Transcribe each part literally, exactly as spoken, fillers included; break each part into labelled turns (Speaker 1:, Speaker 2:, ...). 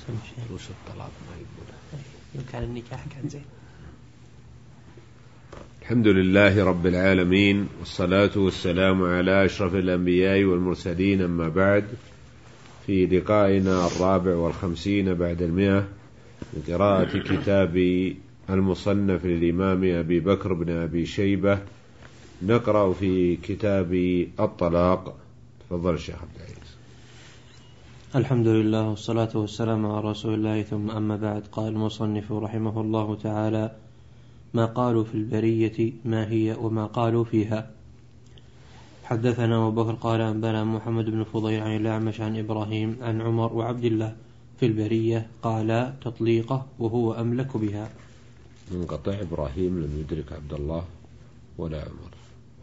Speaker 1: فلوس الطلاق ما يقبلها،
Speaker 2: كان النكاح كان زين.
Speaker 1: الحمد لله رب العالمين، والصلاة والسلام على أشرف الأنبياء والمرسلين، أما بعد، في لقائنا الرابع والخمسين بعد المئة من قراءة كتاب المصنف للإمام أبي بكر بن أبي شيبة، نقرأ في كتاب الطلاق. تفضل الشيخ عبد العزيز.
Speaker 2: الحمد لله والصلاة والسلام على رسول الله، ثم أما بعد. قال المصنف رحمه الله تعالى: ما قالوا في البرية ما هي وما قالوا فيها. حدثنا أبو بكر قال أنبانا محمد بن فضيل عن الأعمش عن إبراهيم عن عمر وعبد الله في البرية قال تطليقه وهو أملك بها.
Speaker 1: منقطع. إبراهيم لم يدرك عبد الله ولا عمر.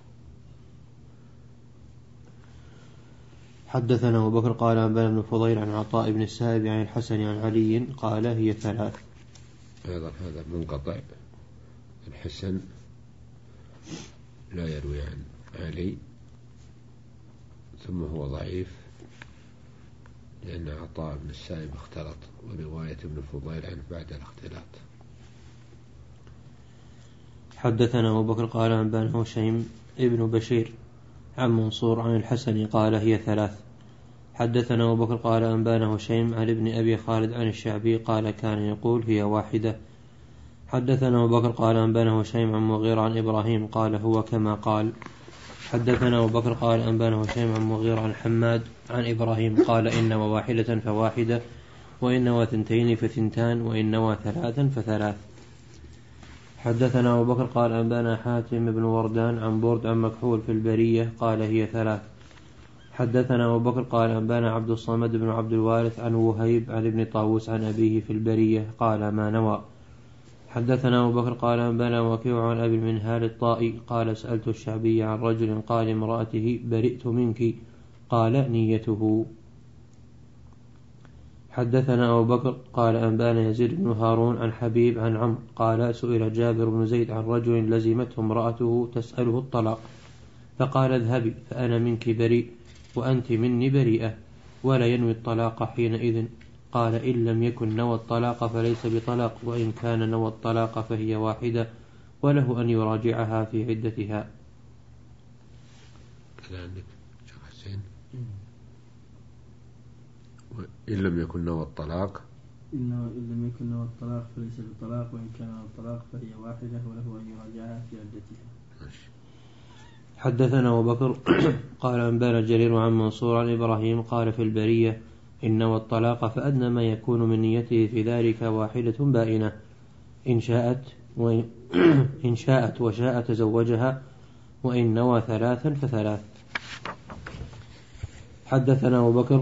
Speaker 2: حدثنا أبو بكر قال أنبانا بن فضيل عن عطاء بن السائب عن الحسن عن علي قال هي ثلاث.
Speaker 1: هذا هذا منقطع. الحسن لا يروي عن علي، ثم هو ضعيف لأن عطاء بن السائب اختلط، ورواية ابن فضيل عنه بعد الاختلاط.
Speaker 2: حدثنا أبو بكر قال أنبانا هشيم ابن بشير عن منصور عن الحسن قال هي ثلاث. حدثنا أبو بكر قال أنبانا هشيم عن ابن أبي خالد عن الشعبي قال كان يقول هي واحدة. حدثنا أبو بكر قال أنبانا هشيم عن مغيرة عن إبراهيم قال هو كما قال. حدثنا أبو بكر قال أنبانا هشيم عن مغيرة عن حماد عن إبراهيم قال إن واحدة فواحدة، وإن وثنتين فثنتان، وإن وثلاثا فثلاث. حدثنا أبو بكر قال أنبانا حاتم بن وردان عن برد عن مكحول في البرية قال هي ثلاث. حدثنا أبو بكر قال أنبانا عبد الصمد بن عبد الوارث عن وهيب عن ابن طاووس عن أبيه في البرية قال ما نوى. حدثنا أبو بكر قال أنبانا وكيع عن أبي المنهال الطائي قال سألت الشعبي عن رجل قال امرأته برئت منك قال نيته. حدثنا أبو بكر قال أنبانا يزيد بن هارون عن حبيب عن عمرو قال سئل جابر بن زيد عن رجل لزمته امرأته تسأله الطلاق فقال اذهبي فأنا منك بريء وأنت مني بريئة، ولا ينوي الطلاق حينئذ. قال إن لم يكن نوى الطلاق فليس بطلاق، وإن كان نوى الطلاق فهي واحدة، وله أن يراجعها في عدتها.
Speaker 1: إن لم يكن نوى الطلاق
Speaker 3: إن لم يكن نوى الطلاق فليس بطلاق، وإن كان نوى الطلاق فهي واحدة، وله أن يراجعها في عدتها.
Speaker 1: ماشي.
Speaker 2: حدثنا أبو بكر قال أنبانا جرير عن منصور عن إبراهيم قال في البرية إن نوى الطلاق فأدنى ما يكون من نيته في ذلك واحدة بائنة، إن شاءت وإن إن شاءت وشاء تزوجها، وإن نوى ثلاثا فثلاث. حدثنا أبو بكر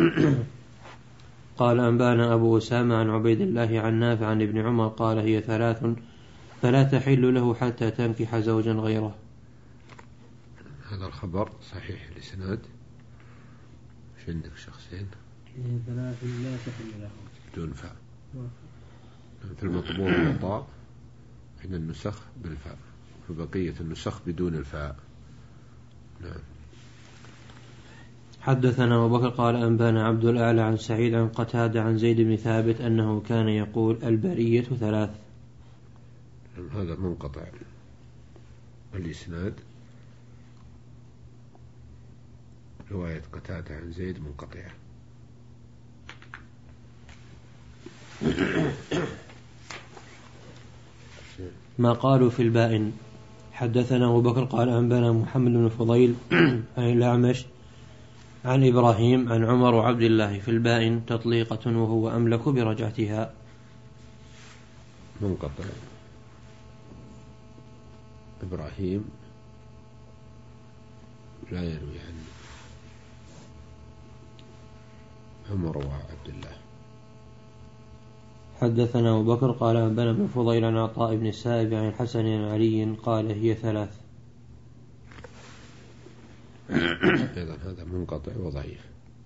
Speaker 2: قال أنبانا أبو أسامة عن عبيد الله عن نافع عن ابن عمر قال هي ثلاث فلا تحل له حتى تنكح زوجا غيره.
Speaker 1: هذا الخبر صحيح الإسناد. مش عندك شخصين
Speaker 3: ثلاث لا تحل له
Speaker 1: بدون فاء في المطبوع والطاء، عند النسخ بالفاء، في بقية النسخ بدون الفاء. نعم.
Speaker 2: حدثنا أبو بكر قال أنبانا عبد الأعلى عن سعيد عن قتادة عن زيد بن ثابت أنه كان يقول البرية ثلاث.
Speaker 1: هذا منقطع الإسناد، رواية قتادة عن زيد منقطعة.
Speaker 2: ما قالوا في البائن. حدثنا أبو بكر قال أنبانا محمد بن فضيل عن الأعمش عن إبراهيم عن عمر وعبد الله في البائن تطليقة وهو أملك برجعتها.
Speaker 1: منقطع. إبراهيم لا يروي عن عمر وعبد الله.
Speaker 2: حدثنا أبو بكر قال أنبانا بن فضيل عن عطاء بن السائب عن الحسن عن علي قال هي ثلاث.
Speaker 1: أيضا هذا منقطع وضعيف.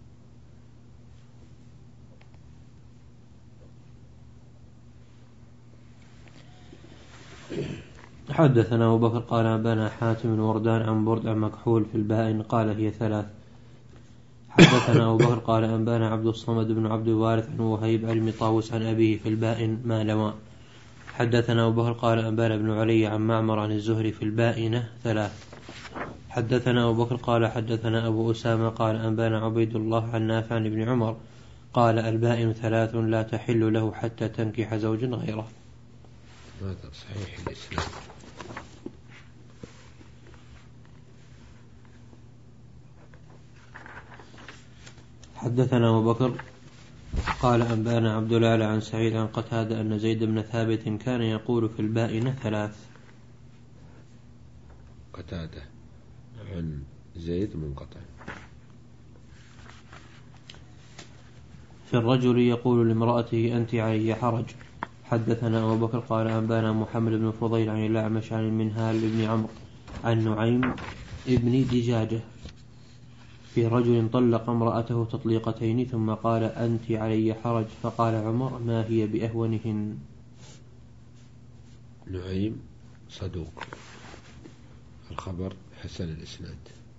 Speaker 2: حدثنا أبو بكر قال أنبانا حاتم بن وردان عن برد عن مكحول في البائن قال هي ثلاث. حدثنا أبو بكر قال أنبانا عبد الصمد بن عبد الوارث عن وهيب عن ابن طاووس عن أبيه في البائن ما لوى. حدثنا أبو بكر قال أنبانا ابن علي عن معمر عن الزهري في البائنة ثلاث. حدثنا أبو بكر قال حدثنا أبو أسامة قال أنبانا عبيد الله عن نافع عن ابن عمر قال البائن ثلاث لا تحل له حتى تنكح زوجا غيره.
Speaker 1: هذا صحيح الإسلام.
Speaker 2: حدثنا أبو بكر قال أنبانا عبد الله عن سعيد عن قتادة أن زيد بن ثابت كان يقول في البائنة ثلاث.
Speaker 1: قتادة عن زيد منقطع.
Speaker 2: في الرجل يقول لامرأته أنت علي حرج. حدثنا أبو بكر قال أنبانا محمد بن فضيل عن الأعمش عن المنهال بن عمرو عن نعيم ابن دجاجة في رجل طلق امرأته تطليقتين ثم قال أنت علي حرج فقال عمر ما هي بأهونهن.
Speaker 1: نعيم صدوق، الخبر حسن الإسناد.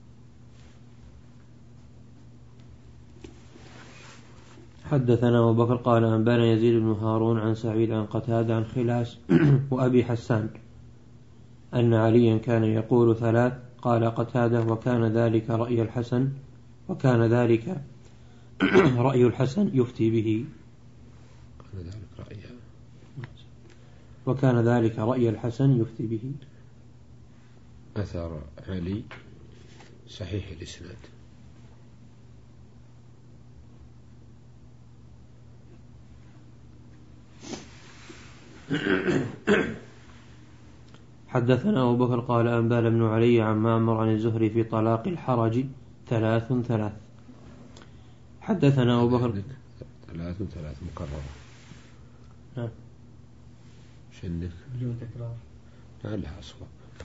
Speaker 2: حدثنا أبو بكر قال أنبانا يزيد بن هارون عن سعيد عن قتادة عن خلاس وأبي حسان أن عليا كان يقول ثلاث. قال قتادة وكان ذلك رأي الحسن وكان ذلك رأي الحسن يفتي به.
Speaker 1: كان ذلك رأي
Speaker 2: وكان ذلك رأي الحسن يفتي به.
Speaker 1: أثر علي صحيح الإسناد.
Speaker 2: حدثنا أبو بكر قال أنبانا بن علي عن معمر عن الزهري في طلاق الحرج ثلاث ثلاث. حدثنا أبو بكر
Speaker 1: ثلاث ثلاث مكررة.
Speaker 2: نعم.
Speaker 1: شنك
Speaker 3: بدون تكرار.
Speaker 1: لعلها أصوب.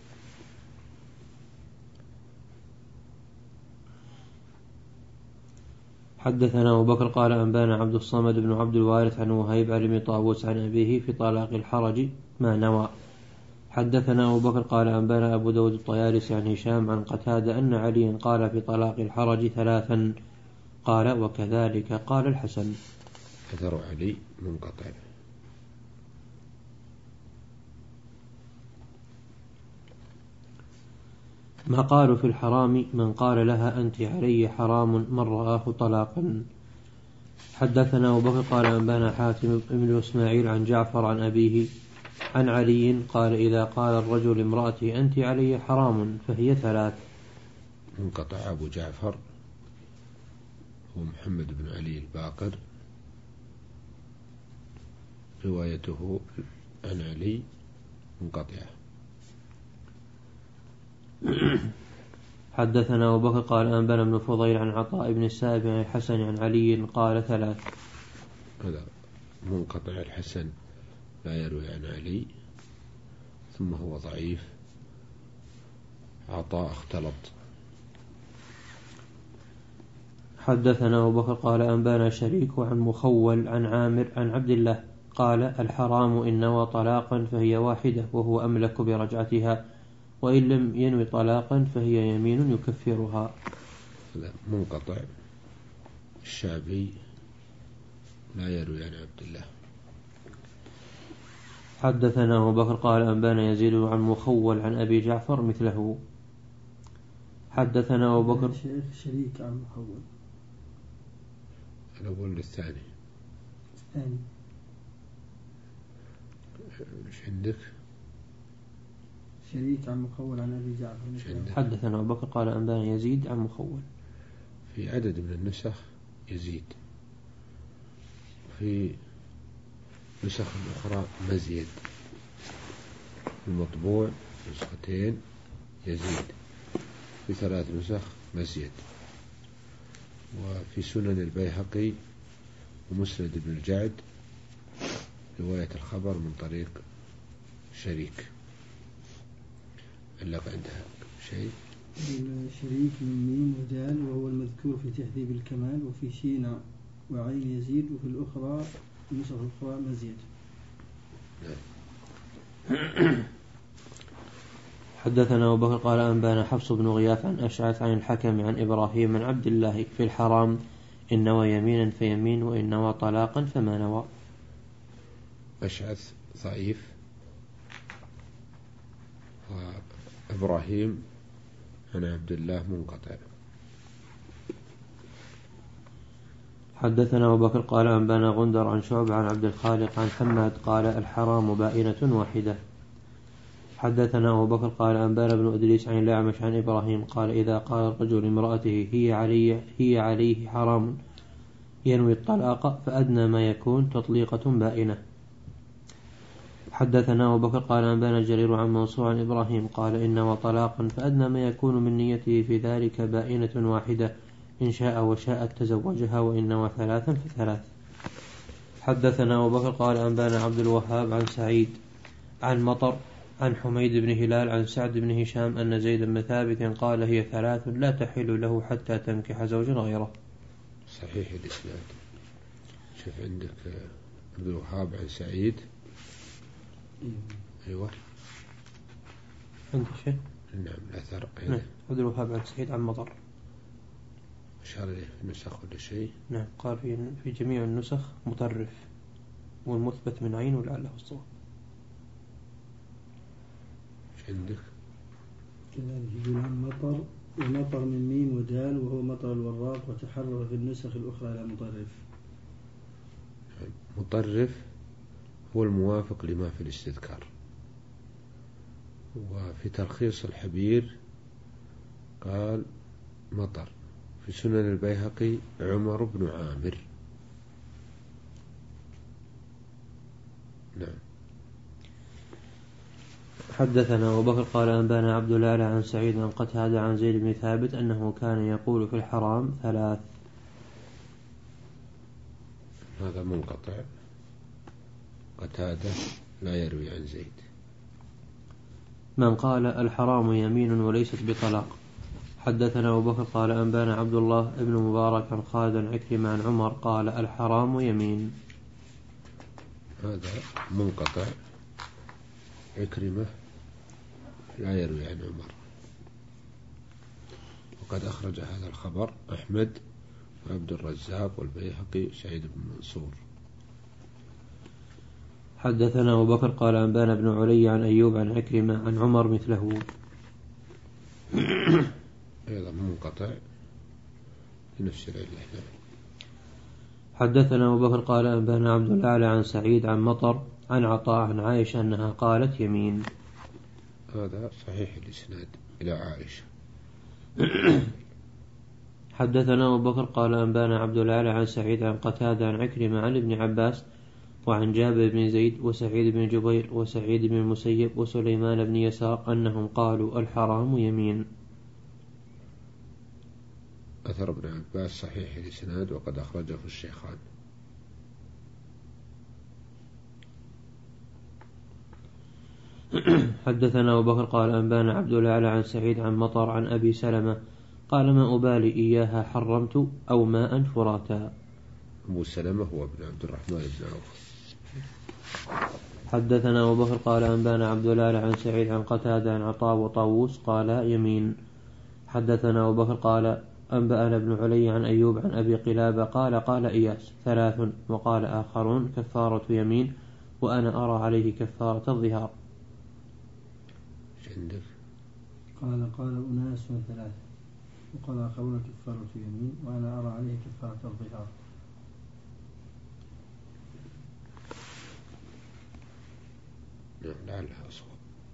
Speaker 2: حدثنا أبو بكر قال أنبانا عبد الصمد بن عبد الوارث عن وهيب عن ابن طاووس عن أبيه في طلاق الحرج ما نوى. حدثنا أبو بكر قال أنبانا أبو داود الطيالسي عن هشام عن قتادة أن عليا قال في طلاق الحرج ثلاثا قال وكذلك قال الحسن.
Speaker 1: أثر علي منقطع.
Speaker 2: ما قالوا في الحرام من قال لها أنت علي حرام من رآه طلاقا. حدثنا أبو بكر قال أنبانا حاتم بن إسماعيل عن جعفر عن أبيه عن علي قال إذا قال الرجل امرأتي أنت علي حرام فهي ثلاث.
Speaker 1: منقطع. أبو جعفر هو محمد بن علي الباقر، روايته عن علي منقطعة.
Speaker 2: حدثنا أبو بكر قال أنبانا ابن فضيل عن عطاء بن السائب عن الحسن عن علي قال ثلاث.
Speaker 1: هذا منقطع. الحسن لا يروي عن علي ثم هو ضعيف. عطاء اختلط.
Speaker 2: حدثنا أبو بكر قال أنبانا شريك عن مخول عن عامر عن عبد الله قال الحرام إن نوى طلاقا فهي واحدة وهو أملك برجعتها وإن لم ينوي طلاقا فهي يمين يكفرها.
Speaker 1: لا منقطع. الشعبي لا يروي عن عبد الله.
Speaker 2: حدثنا أبو بكر قال أنبانا يزيد عن مخول عن أبي جعفر مثله. حدثنا أبو بكر
Speaker 3: شريك عن مخول.
Speaker 1: الأول الثاني.
Speaker 3: الثاني.
Speaker 1: ايش عندك؟
Speaker 3: شريك عن مخول عن أبي جعفر.
Speaker 2: حدثنا أبو بكر قال أنبانا يزيد عن مخول.
Speaker 1: في عدد من النسخ يزيد، في نسخ أخرى مزيد. المطبوع نسختين يزيد، في ثلاث نسخ مزيد. وفي سنن البيهقي ومسند بن الجعد رواية الخبر من طريق شريك. علق عندها شيء؟
Speaker 3: شريك من ميم ودال وهو المذكور في تهذيب الكمال، وفي شين وعين يزيد، وفي الأخرى النسخ الأخرى مزيد.
Speaker 2: حدثنا أبو بكر قال أنبانا حفص بن غياث عن أشعث عن الحكم عن إبراهيم عن عبد الله في الحرام إن نوى يمينا فيمين وإن نوى طلاقا فما نوى.
Speaker 1: أشعث ضعيف، وإبراهيم عن عبد الله منقطع.
Speaker 2: حدثنا أبو بكر قال أنبانا غندر عن شعبة عن عبد الخالق عن حماد قال الحرام بائنة واحدة. حدثنا أبو بكر قال أنبانا بن إدريس عن الأعمش عن إبراهيم قال إذا قال الرجل امرأته هي علي هي عليه حرام ينوي الطلاق فأدنى ما يكون تطليقة بائنة. حدثنا أبو بكر قال أنبانا جرير عن منصور عن إبراهيم قال إن وطلاقا فأدنى ما يكون من نيته في ذلك بائنة واحدة إن شاء وشاءت تزوجها وإن نوى ثلاثا فثلاث. حدثنا أبو بكر قال أنبانا عبد الوهاب عن سعيد عن مطر عن حميد بن هلال عن سعد بن هشام أن زيد بن ثابت قال هي ثلاث لا تحل له حتى تنكح زوجا غيره.
Speaker 1: صحيح الإسناد. شوف عندك عبد الوهاب عن سعيد. أيوة
Speaker 2: عندك شيء؟
Speaker 1: نعم الأثر.
Speaker 2: نعم عبد الوهاب عن سعيد عن مطر.
Speaker 1: أشار إليه في النسخ ولا شيء؟
Speaker 2: نعم قال في في جميع النسخ مطرف والمثبت من عين ولعله الصواب.
Speaker 1: ايش عندك؟
Speaker 3: كذلك يقول عن مطر ومطر من ميم ودال وهو مطر الوراق وتحرر في النسخ الأخرى إلى مطرف.
Speaker 1: مطرف هو الموافق لما في الاستذكار. وفي تلخيص الحبير قال مطر. في سنن البيهقي عمر بن عامر. نعم.
Speaker 2: حدثنا أبو بكر قال أنبانا عبد الله عن سعيد عن قتادة عن زيد بن ثابت أنه كان يقول في الحرام ثلاث.
Speaker 1: هذا منقطع. قتادة لا يروي عن زيد.
Speaker 2: من قال الحرام يمين وليست بطلاق. حدثنا أبو بكر قال أنبانا عبد الله ابن مبارك عن خالد عن عكرمة عن عمر قال الحرام يمين.
Speaker 1: هذا منقطع. عكرمة لا يروي عن عمر. وقد أخرج هذا الخبر أحمد وعبد الرزاق والبيهقي سعيد بن منصور.
Speaker 2: حدثنا أبو بكر قال أنبانا بن علي عن أيوب عن عكرمة عن عمر مثله.
Speaker 1: أيضا منقطع لنفس العلة.
Speaker 2: حدثنا أبو بكر قال أنبانا عبد الأعلى عن سعيد عن مطر عن عطاء عن عائشة أنها قالت يمين.
Speaker 1: هذا صحيح الإسناد إلى عائشة.
Speaker 2: حدثنا أبو بكر قال أنبانا عبد الأعلى عن سعيد عن قتادة عن عكرمة عن ابن عباس وعن جابر بن زيد وسعيد بن جبير وسعيد بن المسيب وسليمان بن يسار أنهم قالوا الحرام يمين.
Speaker 1: أثر ابن عباس صحيح الإسناد وقد أخرجه الشيخان.
Speaker 2: حدثنا أبو بكر قال أنبانا عبد الأعلى عن سعيد عن مطر عن أبي سلمة قال ما أبالي إياها حرمت أو ماء فراتا.
Speaker 1: أبو سلمة هو ابن عبد الرحمن بن عوف.
Speaker 2: حدثنا أبو بكر قال أنبانا عبد الأعلى عن سعيد عن قتادة عن عطاء وطاووس قال يمين. حدثنا أبو بكر قال أنبأنا ابن علي عن أيوب عن أبي قلابة قال قال إياس ثلاث وقال آخرون كفارة يمين وأنا أرى عليه كفارة الظهار.
Speaker 1: عندك؟
Speaker 3: قال قال أناس ثلاثة وقال آخرون كفارة يمين وأنا أرى عليه كفارة الظهار.
Speaker 1: نعم لعلها أصوب.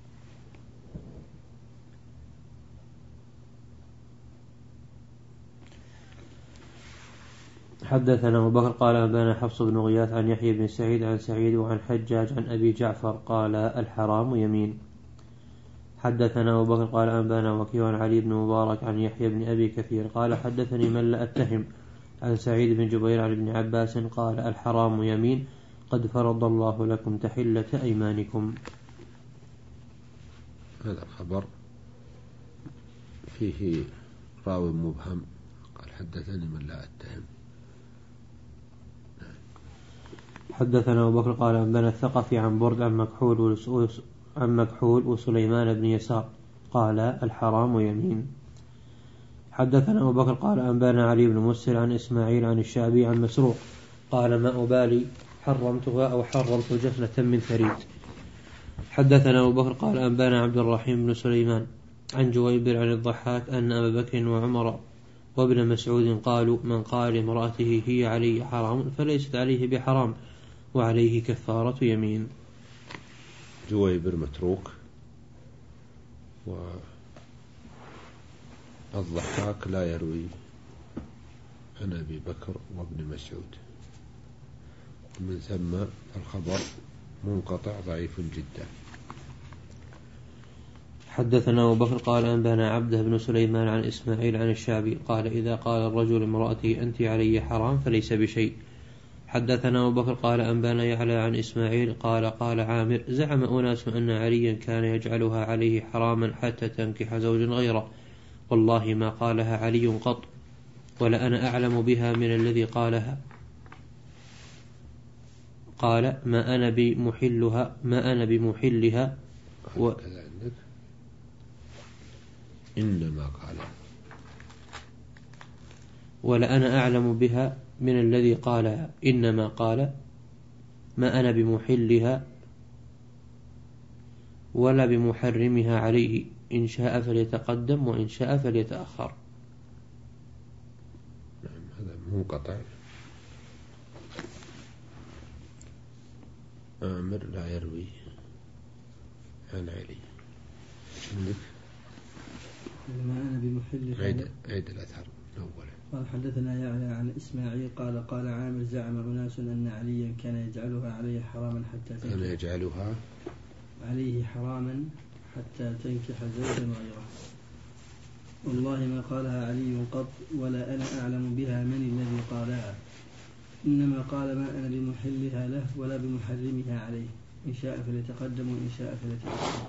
Speaker 2: حدثنا أبو بكر قال أنبانا حفص بن غياث عن يحيى بن سعيد عن سعيد وعن حجاج عن أبي جعفر قال الحرام يمين. حدثنا أبو بكر قال أنبانا وكيع عن علي بن مبارك عن يحيى بن أبي كثير قال حدثني من لا أتهم عن سعيد بن جبير عن ابن عباس قال الحرام يمين قد فرض الله لكم تحلة أيمانكم.
Speaker 1: هذا الخبر فيه راوي مبهم قال حدثني من لا أتهم.
Speaker 2: حدثنا أبو بكر قال أنبانا الثقفي عن برد عن مكحول عن مكحول وسليمان بن يسار قال الحرام يمين. حدثنا أبو بكر قال أنبانا علي بن مسهر عن إسماعيل عن الشعبي عن مسروق قال ما أبالي حرمتها أو حرمت جفنة من ثريد. حدثنا أبو بكر قال أنبانا عبد الرحيم بن سليمان عن جويبر عن الضحاك أن أبا بكر وعمر وابن مسعود قالوا من قال امرأته هي علي حرام فليست عليه بحرام وعليه كفارة يمين.
Speaker 1: جويبر متروك، والضحاك لا يروي عن أبي بكر وابن مسعود، ومن ثم الخبر منقطع ضعيف جدا.
Speaker 2: حدثنا أبو بكر قال أنبانا عبده بن سليمان عن إسماعيل عن الشعبي قال إذا قال الرجل امرأته أنت علي حرام فليس بشيء. حدثنا أبو بكر قال أنبانا يعلى عن إسماعيل قال قال عامر زعم أناس أن عليا كان يجعلها عليه حراما حتى تنكح زوج غيره، والله ما قالها علي قط ولا أنا أعلم بها من الذي قالها. قال ما أنا بمحلها ما أنا بمحلها و
Speaker 1: إنما قال
Speaker 2: ولا أنا أعلم بها من الذي قالها، إنما قال ما أنا بمحلها ولا بمحرمها عليه، إن شاء فليتقدم وإن شاء فليتأخر.
Speaker 1: نعم هذا منقطع. عامر لا يروي عن علي. عندك
Speaker 3: ما أنا بمحل
Speaker 1: عيد, عيد الأثر أولا.
Speaker 3: قال حدثنا يعلى عن إسماعيل قال قال عامر زعم أناس أن عليا كان يجعلها عليه حراما حتى تنكح
Speaker 1: كان يجعلها
Speaker 3: عليه حراما حتى تنكح زوجا غيره، والله ما قالها علي قط ولا أنا أعلم بها من الذي قالها، إنما قال ما أنا بمحلها له ولا بمحرمها عليه، إن شاء فليتقدم وإن شاء فليتأخر.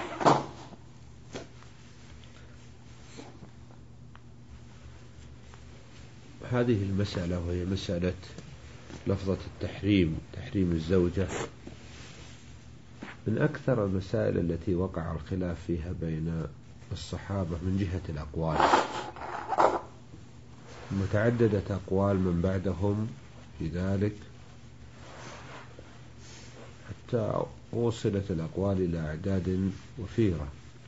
Speaker 1: هذه المسألة وهي مسألة لفظة التحريم، تحريم الزوجة، من أكثر المسائل التي وقع الخلاف فيها بين الصحابة من جهة الأقوال، متعددة أقوال من بعدهم في ذلك حتى وصلت الأقوال إلى أعداد وفيرة.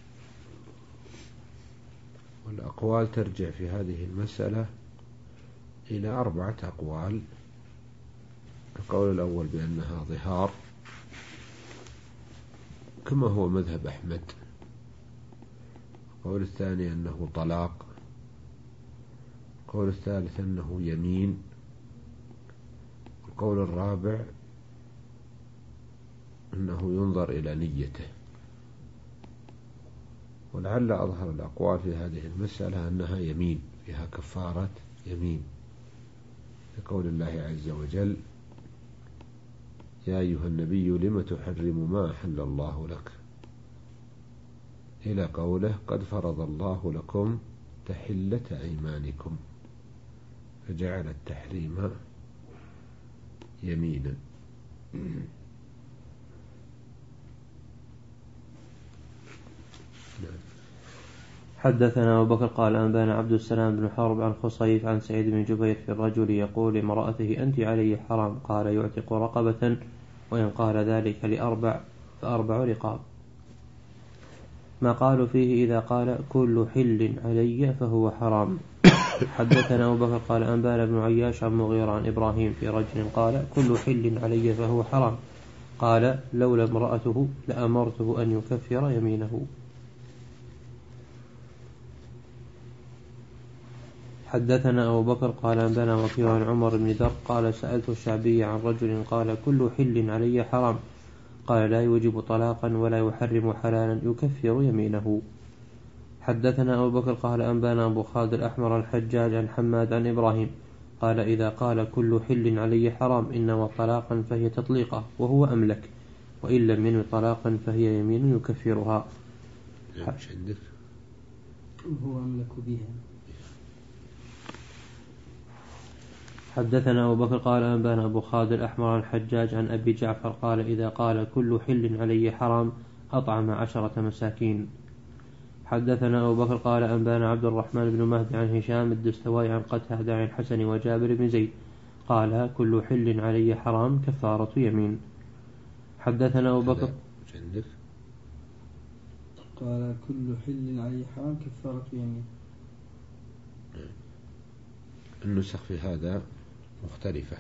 Speaker 1: والأقوال ترجع في هذه المسألة إلى أربعة أقوال. القول الأول بأنها ظهار كما هو مذهب أحمد. القول الثاني أنه طلاق. القول الثالث أنه يمين. القول الرابع أنه ينظر إلى نيته. ولعل أظهر الأقوال في هذه المسألة أنها يمين، فيها كفارة يمين، لقول الله عز وجل يا أيها النبي لم تحرم ما أحل الله لك، إلى قوله قد فرض الله لكم تحلة أيمانكم، فجعل التحريم يمينا.
Speaker 2: حدثنا أبو بكر قال أنبانا عبد السلام بن حرب عن خصيف عن سعيد بن جبير في الرجل يقول لامرأته أنت علي حرام، قال يعتق رقبة، وإن قال ذلك لأربع فأربع رقاب. ما قالوا فيه إذا قال كل حل علي فهو حرام. حدثنا أبو بكر قال أنبانا بن عياش عن مغيرة عن إبراهيم في رجل قال كل حل علي فهو حرام، قال لولا امرأته لأمرته أن يكفر يمينه. حدثنا أبو بكر قال أنبانا وكيع عن عمر بن در قال سألت الشعبي عن رجل قال كل حل علي حرام، قال لا يوجب طلاقا ولا يحرم حلالا يكفر يمينه. حدثنا أبو بكر قال أنبانا أبو خالد الأحمر الحجاج عن حماد عن إبراهيم قال إذا قال كل حل علي حرام إنما طلاقا فهي تطليقة وهو أملك، وإن لم ينوي طلاقا فهي يمين يكفرها.
Speaker 3: وهو أملك بها.
Speaker 2: حدثنا أبو بكر قال أنبانا أبو خالد الأحمر عن الحجاج عن أبي جعفر قال إذا قال كل حل علي حرام أطعم عشرة مساكين. حدثنا أبو بكر قال أنبانا عبد الرحمن بن مهدي عن هشام الدستوائي عن قتادة عن الحسن وجابر بن زيد قال كل حل علي حرام كفارة يمين. حدثنا أبو بكر
Speaker 3: قال كل حل علي حرام كفارة يمين.
Speaker 1: النسخ في هذا مختلفة،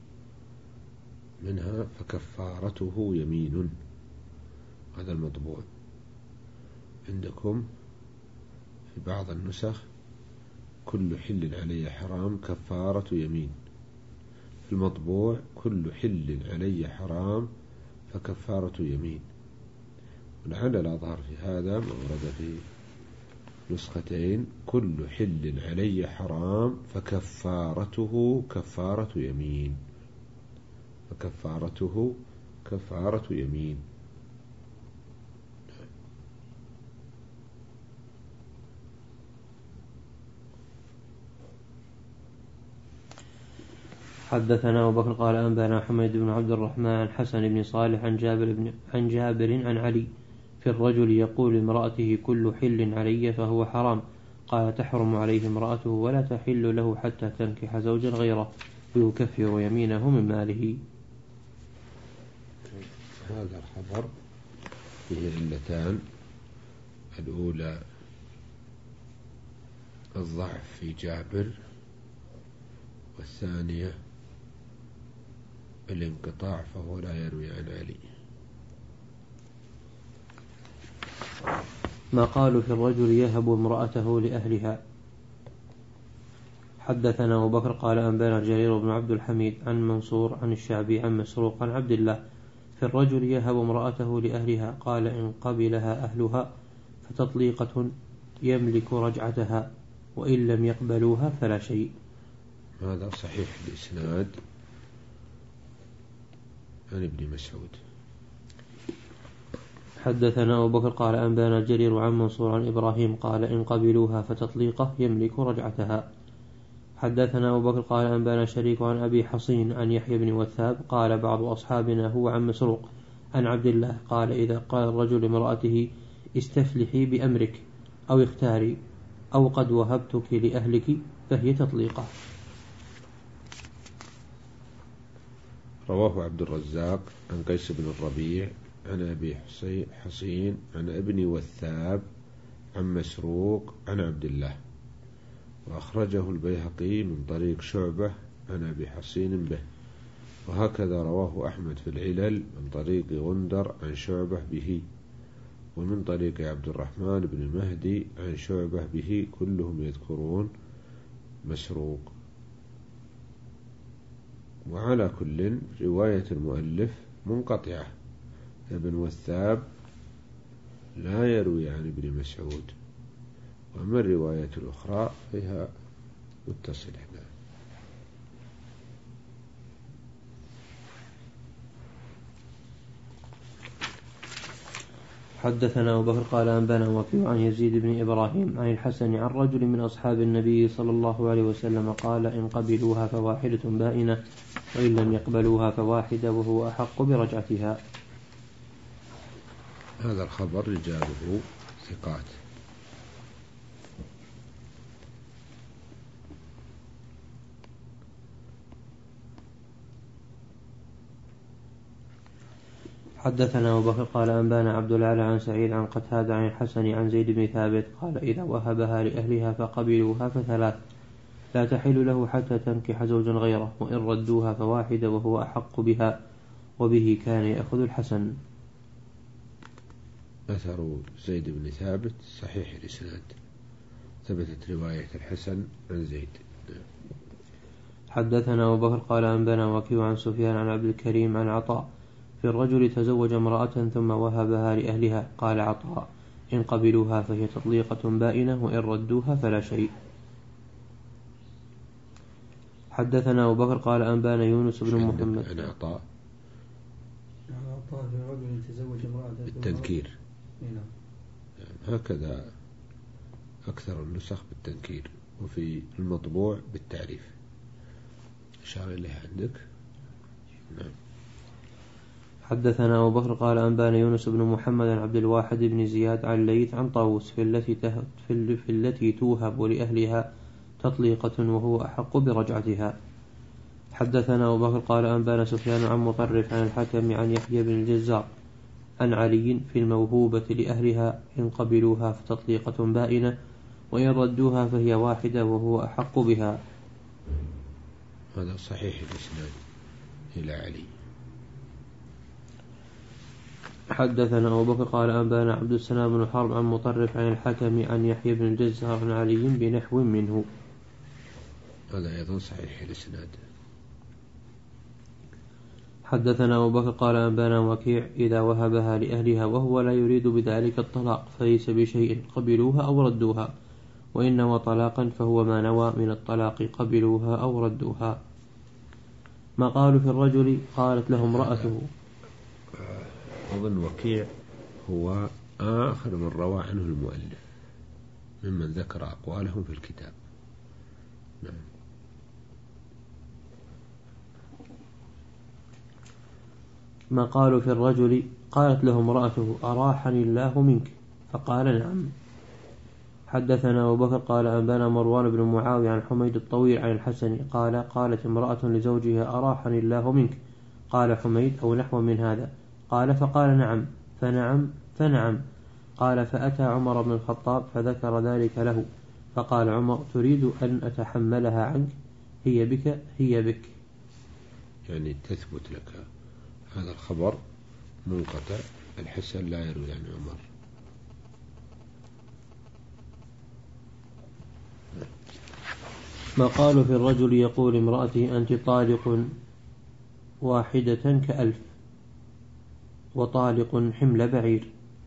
Speaker 1: منها فكفارته يمين، هذا المطبوع عندكم. في بعض النسخ كل حل علي حرام كفارة يمين، في المطبوع كل حل علي حرام فكفارة يمين. ولعل الأظهر في هذا ما ورد في نسختين كل حل علي حرام فكفارته كفارة يمين، فكفارته كفارة يمين.
Speaker 2: حدثنا أبو بكر قال أنبانا حميد بن عبد الرحمن عن حسن بن صالح عن جابر بن عن جابر عن علي في الرجل يقول امرأته كل حل علي فهو حرام، قال تحرم عليه امرأته ولا تحل له حتى تنكح زوجا غيره ويكفر يمينه من ماله.
Speaker 1: هذا الخبر فيه علتان، الأولى الضعف في جابر، والثانية الانقطاع فهو لا يروي عن علي.
Speaker 2: ما قالوا في الرجل يهب امرأته لأهلها. حدثنا أبو بكر قال أنبانا جرير بن عبد الحميد عن منصور عن الشعبي عن مسروق عن عبد الله في الرجل يهب امرأته لأهلها، قال إن قبلها أهلها فتطليقة يملك رجعتها وإن لم يقبلوها فلا شيء.
Speaker 1: هذا صحيح الإسناد عن ابن مسعود.
Speaker 2: حدثنا أبو بكر قال أنبانا جرير عن منصور عن إبراهيم قال إن قبلوها فتطليقة يملك رجعتها. حدثنا أبو بكر قال أنبانا شريك عن أبي حصين عن يحيى بن وثاب قال بعض أصحابنا هو عن مسروق عن عبد الله قال إذا قال الرجل لامرأته استفلحي بأمرك أو اختاري أو قد وهبتك لأهلك فهي تطليقة.
Speaker 1: رواه عبد الرزاق عن قيس بن الربيع عن أبي حصين عن ابن وثاب عن مسروق عن عبد الله، وأخرجه البيهقي من طريق شعبة عن أبي حصين به، وهكذا رواه أحمد في العلل من طريق غندر عن شعبة به، ومن طريق عبد الرحمن بن مهدي عن شعبة به، كلهم يذكرون مسروق. وعلى كل رواية المؤلف منقطعة، ابن وثاب لا يروي عن ابن مسعود، وأما الرواية الأخرى فيها متصلة.
Speaker 2: حدثنا أبو بكر قال أنبانا وكيع عن يزيد بن إبراهيم عن الحسن عن رجل من أصحاب النبي صلى الله عليه وسلم قال إن قبلوها فواحدة بائنة وإن لم يقبلوها فواحدة وهو أحق برجعتها.
Speaker 1: هذا الخبر رجاله ثقات.
Speaker 2: حدثنا أبو بكر قال أنبانا عبد الأعلى عن سعيد عن قتادة عن الحسن عن زيد بن ثابت قال إذا وهبها لأهلها فقبلوها فثلاث لا تحل له حتى تنكح زوجا غيره وإن ردوها فواحدة وهو أحق بها، وبه كان يأخذ الحسن.
Speaker 1: أثر زيد بن ثابت صحيح الإسناد، ثبتت رواية الحسن عن زيد.
Speaker 2: حدثنا أبو بكر قال أنبانا وكيع عن سفيان عن عبد الكريم عن عطاء في الرجل تزوج امرأة ثم وهبها لأهلها، قال عطاء إن قبلوها فهي تطليقة بائنة وإن ردوها فلا شيء. حدثنا أبو بكر قال أنبانا يونس بن محمد
Speaker 1: عن عطاء
Speaker 3: عطاء في الرجل تزوج امرأة
Speaker 1: بالتنكير، هكذا أكثر النسخ بالتنكير، وفي المطبوع بالتعريف. إشارة إليه عندك؟ نعم.
Speaker 2: حدثنا أبو بكر قال أنبانا يونس بن محمد عن عبد الواحد بن زياد عن ليث عن طاووس في التي, في التي توهب لأهلها تطليقة وهو أحق برجعتها. حدثنا أبو بكر قال أنبانا سفيان عن مطرف عن الحكم عن يحيى بن الجزار عن علي في الموهوبة لأهلها إن قبلوها فتطليقة بائنة وإن ردوها فهي واحدة وهو أحق بها.
Speaker 1: هذا صحيح الإسناد إلى علي.
Speaker 2: حدثنا أبو بكر قال أنبانا عبد السلام بن حرب عن مطرف عن الحكم عن يحيى بن الجزار عن علي بنحو منه.
Speaker 1: هذا أيضا صحيح الإسناد.
Speaker 2: حدثنا أبو بكر قال أنبانا وكيع إذا وهبها لأهلها وهو لا يريد بذلك الطلاق فليس بشيء قبلوها أو ردوها، وإن نوى طلاقا فهو ما نوى من الطلاق قبلوها أو ردوها. ما قالوا في الرجل قالت له امرأته.
Speaker 1: أظن وكيع هو آخر من روى عنه المؤلف ممن ذكر أقوالهم في الكتاب. نعم.
Speaker 2: ما قالوا في الرجل قالت له امرأته أراحني الله منك فقال نعم. حدثنا أبو بكر قال أنبانا مروان بن معاوية عن حميد الطويل عن الحسن قال قالت امرأة لزوجها أراحني الله منك قال حميد أو نحو من هذا قال فقال نعم فنعم فنعم قال فأتى عمر بن الخطاب فذكر ذلك له فقال عمر تريد أن أتحملها عنك هي بك هي بك،
Speaker 1: يعني تثبت لك هذا الخبر منقطع. الحسن لا يروي عن عمر.
Speaker 2: ما قالوا في الرجل يقول امرأته أنت طالق واحدة كألف وطالق حمل بعير.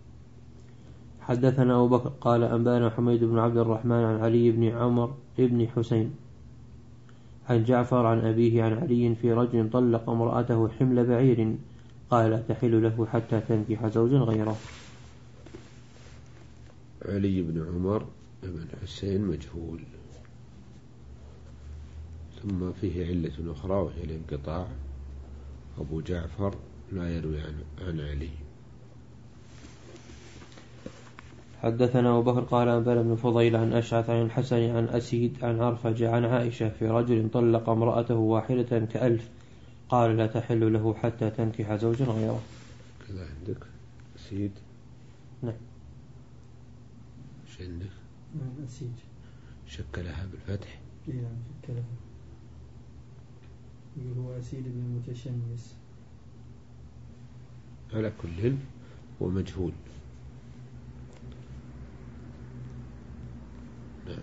Speaker 2: حدثنا أبو بكر قال أنبانا حميد بن عبد الرحمن عن علي بن عمر بن حسين عن جعفر عن أبيه عن علي في رجل طلق امرأته حمل بعير قال لا تحل له حتى تنكح زوجا غيره.
Speaker 1: علي بن عمر بن حسين مجهول، ثم فيه علة أخرى وهي الانقطاع. أبو جعفر لا يروي عن, عن علي.
Speaker 2: حدثنا أبو بكر قال أنبانا بن فضيل عن أشعث عن الحسن عن أسيد عن عرفج عن عائشة في رجل طلق امرأته واحدة كألف قال لا تحل له حتى تنكح زوجا غيره.
Speaker 1: كذا عندك أسيد؟
Speaker 2: نعم.
Speaker 1: ايش عندك؟
Speaker 3: نعم أسيد
Speaker 1: شكلها بالفتح.
Speaker 3: نعم شكلها يقول هو أسيد بن المتشمس.
Speaker 1: على كل هو مجهول. نعم.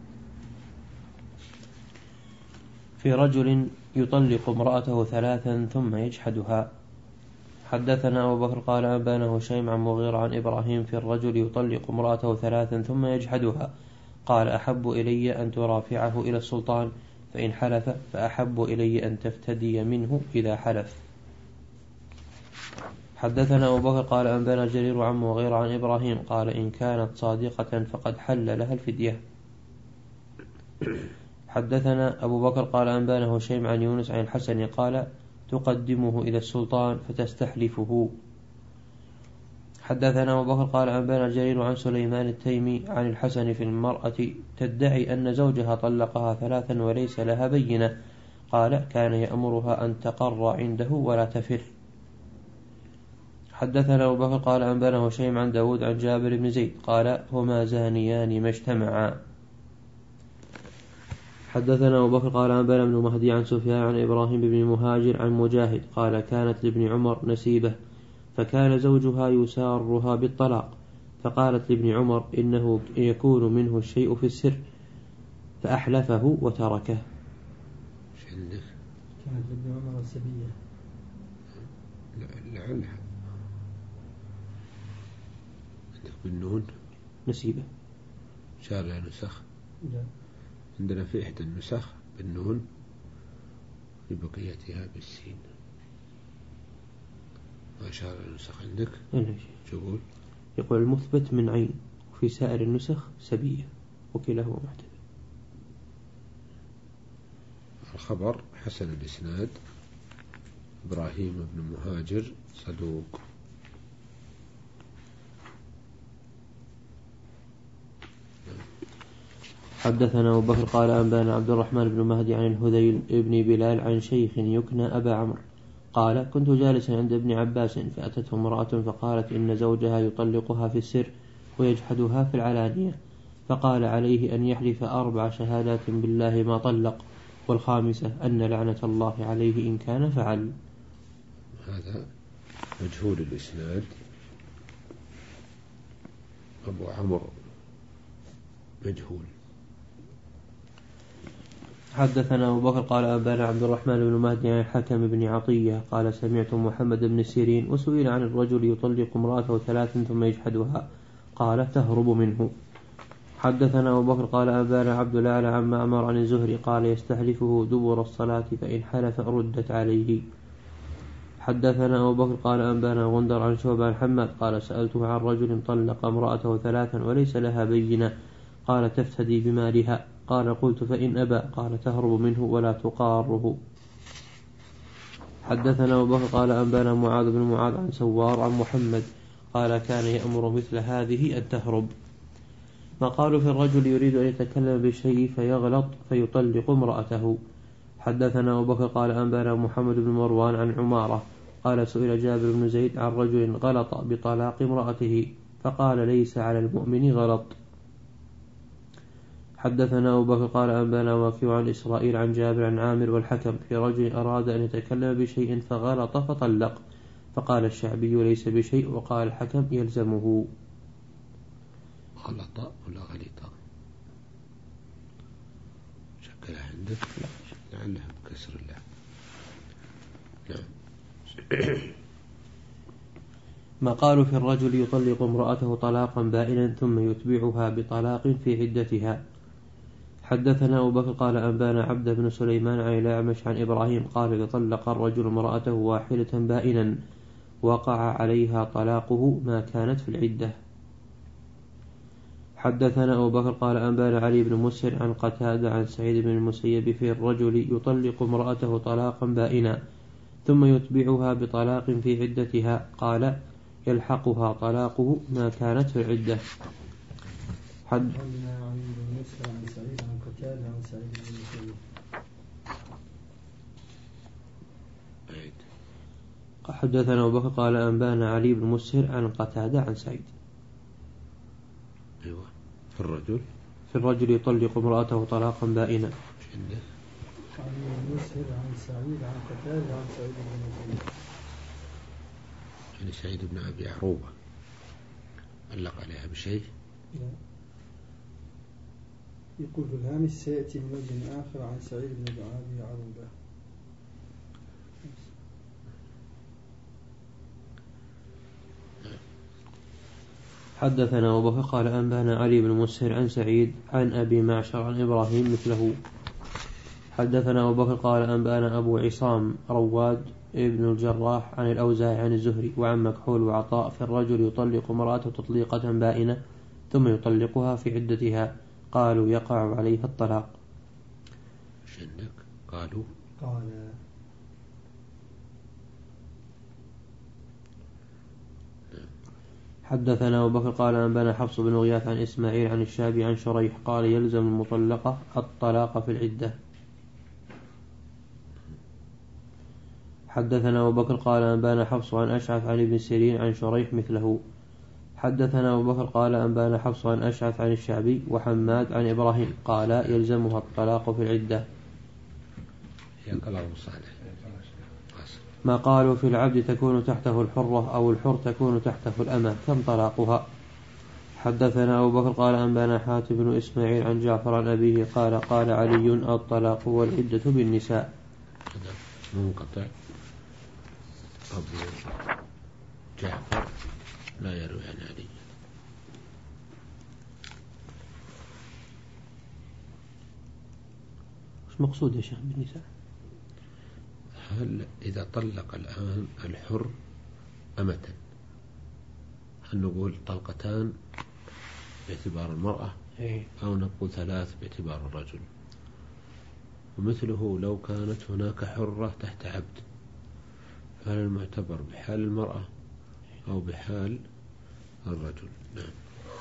Speaker 2: في رجل يطلق امرأته ثلاثا ثم يجحدها. حدثنا أبو بكر قال أنبانا هشيم عن مغيرة عن إبراهيم في الرجل يطلق امرأته ثلاثا ثم يجحدها قال أحب إلي أن ترافعه إلى السلطان فإن حلف فأحب إلي أن تفتدي منه إذا حلف. حدثنا أبو بكر قال أنبانا جرير عن مغيرة عن إبراهيم قال إن كانت صادقة فقد حل لها الفدية. حدثنا أبو بكر قال أنبانا هشيم عن يونس عن الحسن قال تقدمه إلى السلطان فتستحلفه. حدثنا أبو بكر قال أنبانا جرير عن سليمان التيمي عن الحسن في المرأة تدعي أن زوجها طلقها ثلاثا وليس لها بينة قال كان يأمرها أن تقر عنده ولا تفر. حدثنا أبو بكر قال أنبانا هشيم عن داود عن جابر بن زيد قال هما زانيان ما اجتمعا. حدثنا أبو بكر قال أنبانا بن مهدي عن سفيان عن إبراهيم بن مهاجر عن مجاهد قال كانت لابن عمر نسيبة فكان زوجها يسارها بالطلاق فقالت لابن عمر إنه يكون منه الشيء في السر فأحلفه وتركه.
Speaker 1: عندك
Speaker 3: كانت لابن عمر السبية
Speaker 1: لعلها عندك بالنون
Speaker 2: نسيبة
Speaker 1: شارع نسخ.
Speaker 3: لا.
Speaker 1: عندنا في إحدى النسخ بالنون في بقيتها بالسين. ما شارع النسخ عندك يقول
Speaker 2: يقول المثبت من عين وفي سائر النسخ سبية وكلاهما محتمل.
Speaker 1: الخبر حسن الإسناد إبراهيم بن مهاجر صدوق.
Speaker 2: حدثنا أبو بكر قال أنبانا عبد الرحمن بن مهدي عن الهذيل ابن بلال عن شيخ يكنى أبا عمرو قال كنت جالسا عند ابن عباس فأتته امرأة فقالت إن زوجها يطلقها في السر ويجحدها في العلانية، فقال عليه أن يحلف أربع شهادات بالله ما طلق، والخامسة أن لعنة الله عليه إن كان فعل.
Speaker 1: هذا مجهول الإسناد، أبو عمرو مجهول.
Speaker 2: حدثنا أبو بكر قال أنبانا عبد الرحمن بن مهدي عن الحكم بن عطية قال سمعت محمد بن سيرين وسئل عن الرجل يطلق امرأته ثلاثا ثم يجحدها قال تهرب منه. حدثنا أبو بكر قال أنبانا عبد الأعلى عن معمر عن الزهري قال يستحلفه دبر الصلاة فإن حلف ردت عليه. حدثنا أبو بكر قال أنبانا غندر عن شعبة عن حماد قال سألته عن رجل طلق امرأته ثلاثا وليس لها بينة قال تفتدي بمالها، قال قلت فإن أبى قال تهرب منه ولا تقاره. حدثنا أبو بكر قال أنبانا معاذ بن معاذ عن سوار عن محمد قال كان يأمر مثل هذه أن تهرب. ما قالوا في الرجل يريد أن يتكلم بشيء فيغلط فيطلق امرأته. حدثنا أبو بكر قال أنبانا محمد بن مروان عن عمارة قال سئل جابر بن زيد عن رجل غلط بطلاق امرأته فقال ليس على المؤمن غلط. حدثنا أبو بكر قال أنبانا وكيع عن إسرائيل عن جابر عن عامر والحكم في رجل أراد أن يتكلم بشيء فغلط فطلق، فقال الشعبي ليس بشيء وقال الحكم يلزمه.
Speaker 1: غلط ولا غلط؟ شكلها عندك لعلها بكسر الله. نعم.
Speaker 2: ما قالوا في الرجل يطلق امرأته طلاقا بائنا ثم يتبعها بطلاق في عدتها. حدثنا أبو بكر قال أنبانا عبد بن سليمان عن الأعمش عن إبراهيم قال يطلق الرجل امرأته واحدة بائنا وقع عليها طلاقه ما كانت في العدة. حدثنا أبو بكر قال أنبانا علي بن مسهر عن قتادة عن سعيد بن المسيب في الرجل يطلق امرأته طلاقا بائنا ثم يتبعها بطلاق في عدتها قال يلحقها طلاقه ما كانت في العدة. حد حدثنا أبو بكر قال أنبانا علي بن مسهر عن قتادة عن سعيد.
Speaker 1: أيوة. في الرجل
Speaker 2: في الرجل يطلق امرأته طلاقا بائنا.
Speaker 3: علي بن مسهر عن سعيد عن قتادة عن سعيد بن مسيب.
Speaker 1: يعني سعيد بن أبي عروبة علق عليها بشيء؟
Speaker 3: لا. يقول في الهامش سيأتي من وجه آخر عن سعيد بن أبي عروبة.
Speaker 2: حدثنا أبو بكر قال أنبانا علي بن مسهر عن سعيد عن أبي معشر عن إبراهيم مثله. حدثنا أبو بكر قال أنبانا أبو عصام رواد ابن الجراح عن الأوزاعي عن الزهري وعن مكحول وعطاء في الرجل يطلق امرأته تطليقة بائنة ثم يطلقها في عدتها قالوا يقع عليها الطلاق.
Speaker 1: شنك قالوا
Speaker 3: قال
Speaker 2: حدثنا أبو بكر قال أنبانا حفص بن غياث عن إسماعيل عن الشعبي عن شريح قال يلزم المطلقة الطلاق في العدة. حدثنا أبو بكر قال أنبانا حفص عن أشعث عن ابن سيرين عن شريح مثله. حدثنا أبو بكر قال أنبانا حفص عن أشعث عن الشعبي وحماد عن إبراهيم قال يلزمها الطلاق في العدة. ما قالوا في العبد تكون تحته الحرة أو الحر تكون تحته الأمة كم طلاقها. حدثنا أبو بكر قال أنبانا حاتم بن إسماعيل عن جعفر عن أبيه قال قال علي الطلاق والعدة بالنساء.
Speaker 1: منقطع. أبو جعفر لا يروي عن علي.
Speaker 2: وش مقصود يا شيخ بالنساء؟
Speaker 1: هل إذا طلق الآن الحر أمة هل نقول طلقتان باعتبار المرأة أو نقول ثلاث باعتبار الرجل؟ ومثله لو كانت هناك حرة تحت عبد هل المعتبر بحال المرأة أو بحال الرجل؟ نعم.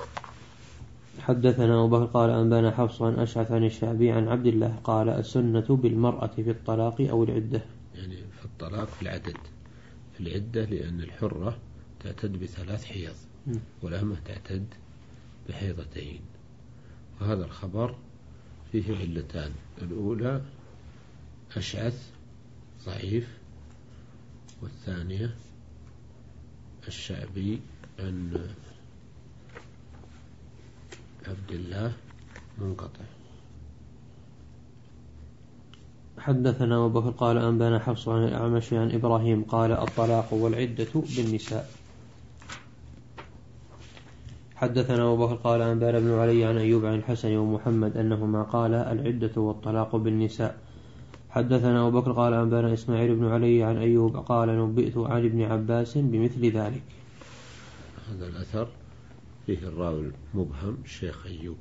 Speaker 2: حدثنا أبو بكر قال أنبانا حفص عن أشعث عن الشعبي عن عبد الله قال السنة بالمرأة في الطلاق أو العدة.
Speaker 1: يعني في الطلاق في العدد، في العدة لأن الحرة تعتد بثلاث حيض والأمة تعتد بحيضتين. وهذا الخبر فيه علتان: الأولى أشعث ضعيف، والثانية الشعبي عن عبد الله منقطع.
Speaker 2: حدثنا أبو بكر قال أنبانا حفص عن الأعمش عن إبراهيم قال الطلاق والعدة بالنساء. حدثنا أبو بكر قال أنبانا ابن علي عن أيوب عن الحسن ومحمد أنهما قال العدة والطلاق بالنساء. حدثنا أبو بكر قال أنبانا إسماعيل بن علي عن أيوب قال نبئت عن ابن عباس بمثل ذلك.
Speaker 1: هذا الأثر فيه الراوي المبهم الشيخ أيوب.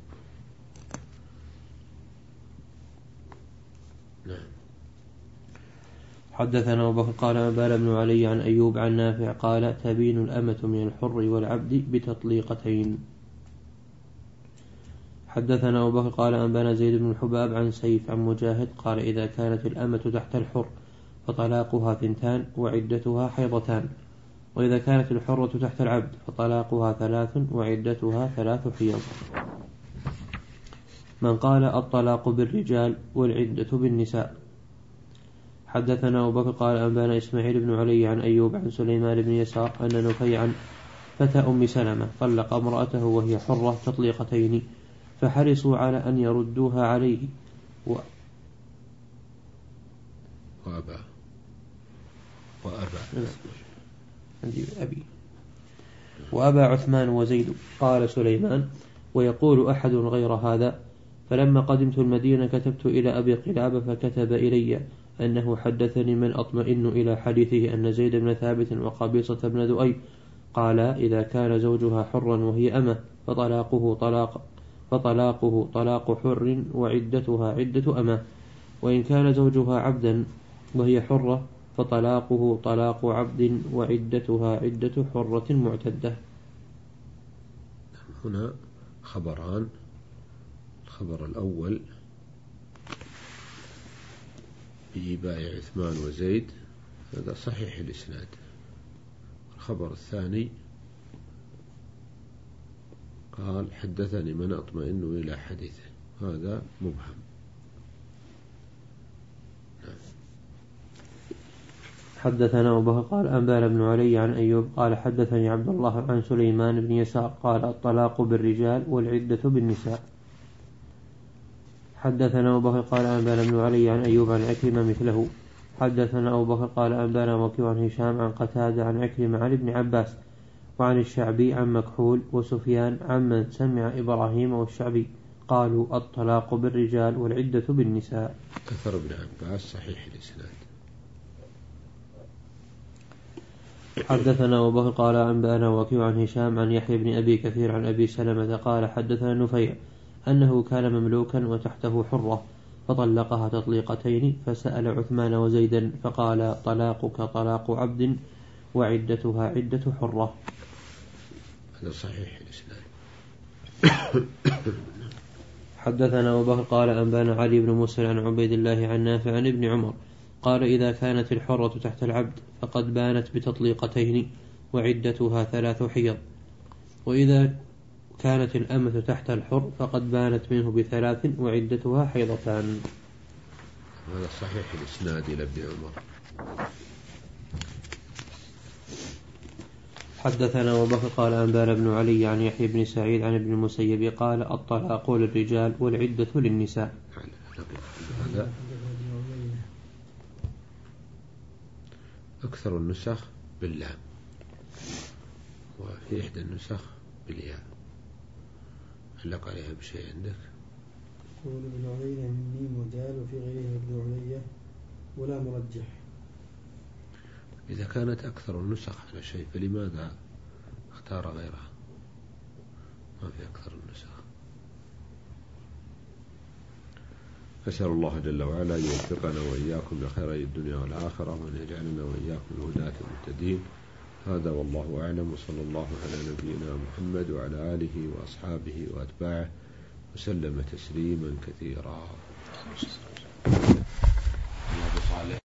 Speaker 1: نعم.
Speaker 2: حدثنا أبو بكر قال أنبانا ابن علي عن أيوب عن نافع قال تبين الأمة من الحر والعبد بتطليقتين. حدثنا أبو بكر قال أنبانا زيد بن الحباب عن سيف عن مجاهد قال إذا كانت الأمة تحت الحر فطلاقها ثنتان وعدتها حيضتان، وإذا كانت الحرة تحت العبد فطلاقها ثلاث وعدتها ثلاث حيض. من قال الطلاق بالرجال والعدة بالنساء. حدثنا أبو بكر قال أنبانا إسماعيل بن علي عن أيوب عن سليمان بن يسار أن نفيعا فتى أم سلمة طلق امرأته وهي حرة تطليقتين، فحرصوا على أن يردوها عليه و...
Speaker 1: وأبى وأبى
Speaker 2: عندي أبي وأبى عثمان وزيد. قال سليمان ويقول أحد غير هذا. فلما قدمت المدينة كتبت إلى أبي قلابة فكتب إلي أنه حدثني من أطمئن إلى حديثه أن زيد بن ثابت وقبيصة بن ذؤيب قال إذا كان زوجها حرا وهي أمة فطلاقه طلاق فطلاقه طلاق حر وعدتها عدة أمة، وإن كان زوجها عبدا وهي حرة فطلاقه طلاق عبد وعدتها عدة حرة معتدة.
Speaker 1: هنا خبران: الخبر الأول بإباء عثمان وزيد هذا صحيح الإسناد. الخبر الثاني قال حدثني من أطمئن إلى حديثه، هذا مبهم.
Speaker 2: حدثنا أبو بكر قال أنبانا بن علي عن أيوب قال حدثني عبد الله عن سليمان بن يسار قال الطلاق بالرجال والعدة بالنساء. حدثنا أبو بكر قال أنبانا بن علي عن أيوب عن عكرمة مثله. حدثنا أبو بكر قال أنبانا وكيع عن هشام عن قتادة عن عكرمة عن ابن عباس وعن الشعبي عن مكحول وسفيان عمن سمع إبراهيم والشعبي قالوا الطلاق بالرجال والعدة بالنساء.
Speaker 1: كثر ابن عباس صحيح الإسناد.
Speaker 2: حدثنا أبو بكر قال أنبانا وكيع عن هشام عن يحيى بن أبي كثير عن أبي سلمة قال حدثنا نفيع أنه كان مملوكا وتحته حرة فطلقها تطليقتين فسأل عثمان وزيدا فقال طلاقك طلاق عبد وعدتها عدة حرة.
Speaker 1: هذا صحيح الإسناد.
Speaker 2: حدثنا أبو بكر قال أنبانا علي بن موسى عن عبيد الله عن نافع عن ابن عمر قال إذا كانت الحرة تحت العبد فقد بانت بتطليقتين وعدتها ثلاث حيض، وإذا كانت الأمة تحت الحر فقد بانت منه بثلاث وعدتها حيضتان.
Speaker 1: هذا صحيح الإسناد إلى ابن عمر.
Speaker 2: حدثنا أبو بكر قال أنبانا بن علي عن يحيى بن سعيد عن ابن المسيب قال الطلاق للرجال والعدة للنساء.
Speaker 1: هذا أكثر النسخ باللام، وفي إحدى النسخ بالياء. علق عليها بشيء عندك؟
Speaker 3: قول ابن علي من ميم ودال وفي غيره ابن علي ولا مرجح.
Speaker 1: إذا كانت أكثر النسخ على شيء فلماذا اختار غيرها؟ ما في أكثر النسخ. أسأل الله جل وعلا أن يوفقنا وإياكم لخيري الدنيا والآخرة، وأن يجعلنا وإياكم الهداة المهتدين. هذا والله أعلم، وصلى الله على نبينا محمد وعلى آله وأصحابه وأتباعه وسلم تسليما كثيرا.